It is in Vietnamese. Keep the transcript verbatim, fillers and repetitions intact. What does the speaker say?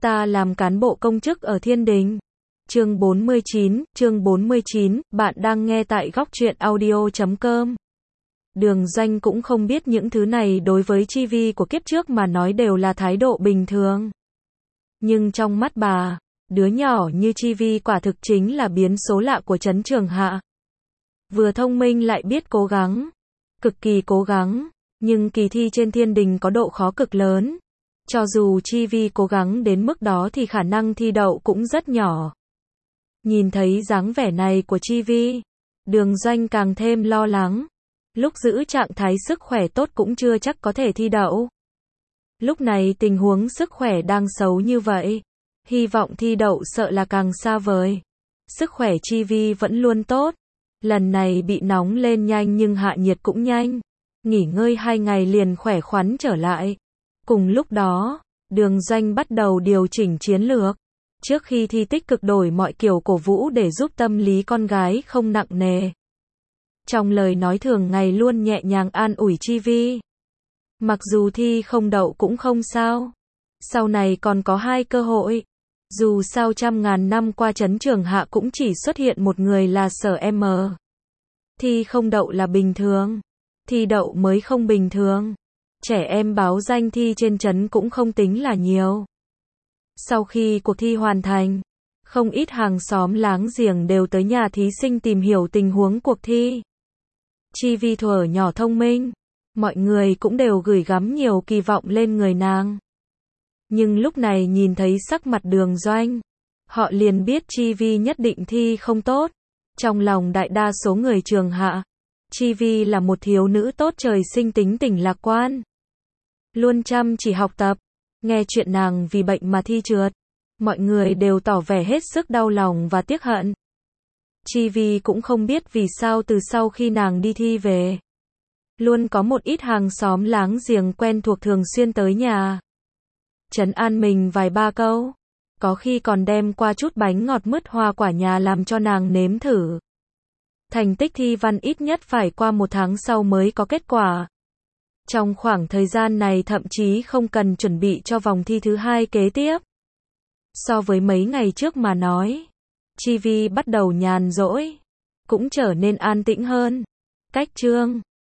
Ta làm cán bộ công chức ở Thiên Đình. Chương bốn mươi chín, chương bốn mươi chín, bạn đang nghe tại góc truyện audio chấm com. Đường Doanh cũng không biết những thứ này đối với Chi Vi của kiếp trước mà nói đều là thái độ bình thường. Nhưng trong mắt bà, đứa nhỏ như Chi Vi quả thực chính là biến số lạ của Trấn Trường Hạ. Vừa thông minh lại biết cố gắng, cực kỳ cố gắng, nhưng kỳ thi trên Thiên Đình có độ khó cực lớn. Cho dù Chi Vi cố gắng đến mức đó thì khả năng thi đậu cũng rất nhỏ. Nhìn thấy dáng vẻ này của Chi Vi, Đường Doanh càng thêm lo lắng. Lúc giữ trạng thái sức khỏe tốt cũng chưa chắc có thể thi đậu. Lúc này tình huống sức khỏe đang xấu như vậy, hy vọng thi đậu sợ là càng xa vời. Sức khỏe Chi Vi vẫn luôn tốt. Lần này bị nóng lên nhanh nhưng hạ nhiệt cũng nhanh. Nghỉ ngơi hai ngày liền khỏe khoắn trở lại. Cùng lúc đó, Đường Doanh bắt đầu điều chỉnh chiến lược. Trước khi thi tích cực đổi mọi kiểu cổ vũ để giúp tâm lý con gái không nặng nề. Trong lời nói thường ngày luôn nhẹ nhàng an ủi Chi Vi. Mặc dù thi không đậu cũng không sao. Sau này còn có hai cơ hội. Dù sao trăm ngàn năm qua Trấn Trường Hạ cũng chỉ xuất hiện một người là Sở M. Thi không đậu là bình thường. Thi đậu mới không bình thường. Trẻ em báo danh thi trên trấn cũng không tính là nhiều. Sau khi cuộc thi hoàn thành, không ít hàng xóm láng giềng đều tới nhà thí sinh tìm hiểu tình huống cuộc thi. Chi Vi thuở nhỏ thông minh, mọi người cũng đều gửi gắm nhiều kỳ vọng lên người nàng. Nhưng lúc này nhìn thấy sắc mặt Đường Doanh, họ liền biết Chi Vi nhất định thi không tốt. Trong lòng đại đa số người Trường Hạ, Chi Vi là một thiếu nữ tốt trời sinh tính tình lạc quan. Luôn chăm chỉ học tập, nghe chuyện nàng vì bệnh mà thi trượt. Mọi người đều tỏ vẻ hết sức đau lòng và tiếc hận. Chi Vi cũng không biết vì sao từ sau khi nàng đi thi về, luôn có một ít hàng xóm láng giềng quen thuộc thường xuyên tới nhà. Trấn an mình vài ba câu. Có khi còn đem qua chút bánh ngọt mứt hoa quả nhà làm cho nàng nếm thử. Thành tích thi văn ít nhất phải qua một tháng sau mới có kết quả. Trong khoảng thời gian này thậm chí không cần chuẩn bị cho vòng thi thứ hai kế tiếp. So với mấy ngày trước mà nói, Chi Vi bắt đầu nhàn rỗi, cũng trở nên an tĩnh hơn. Cách chương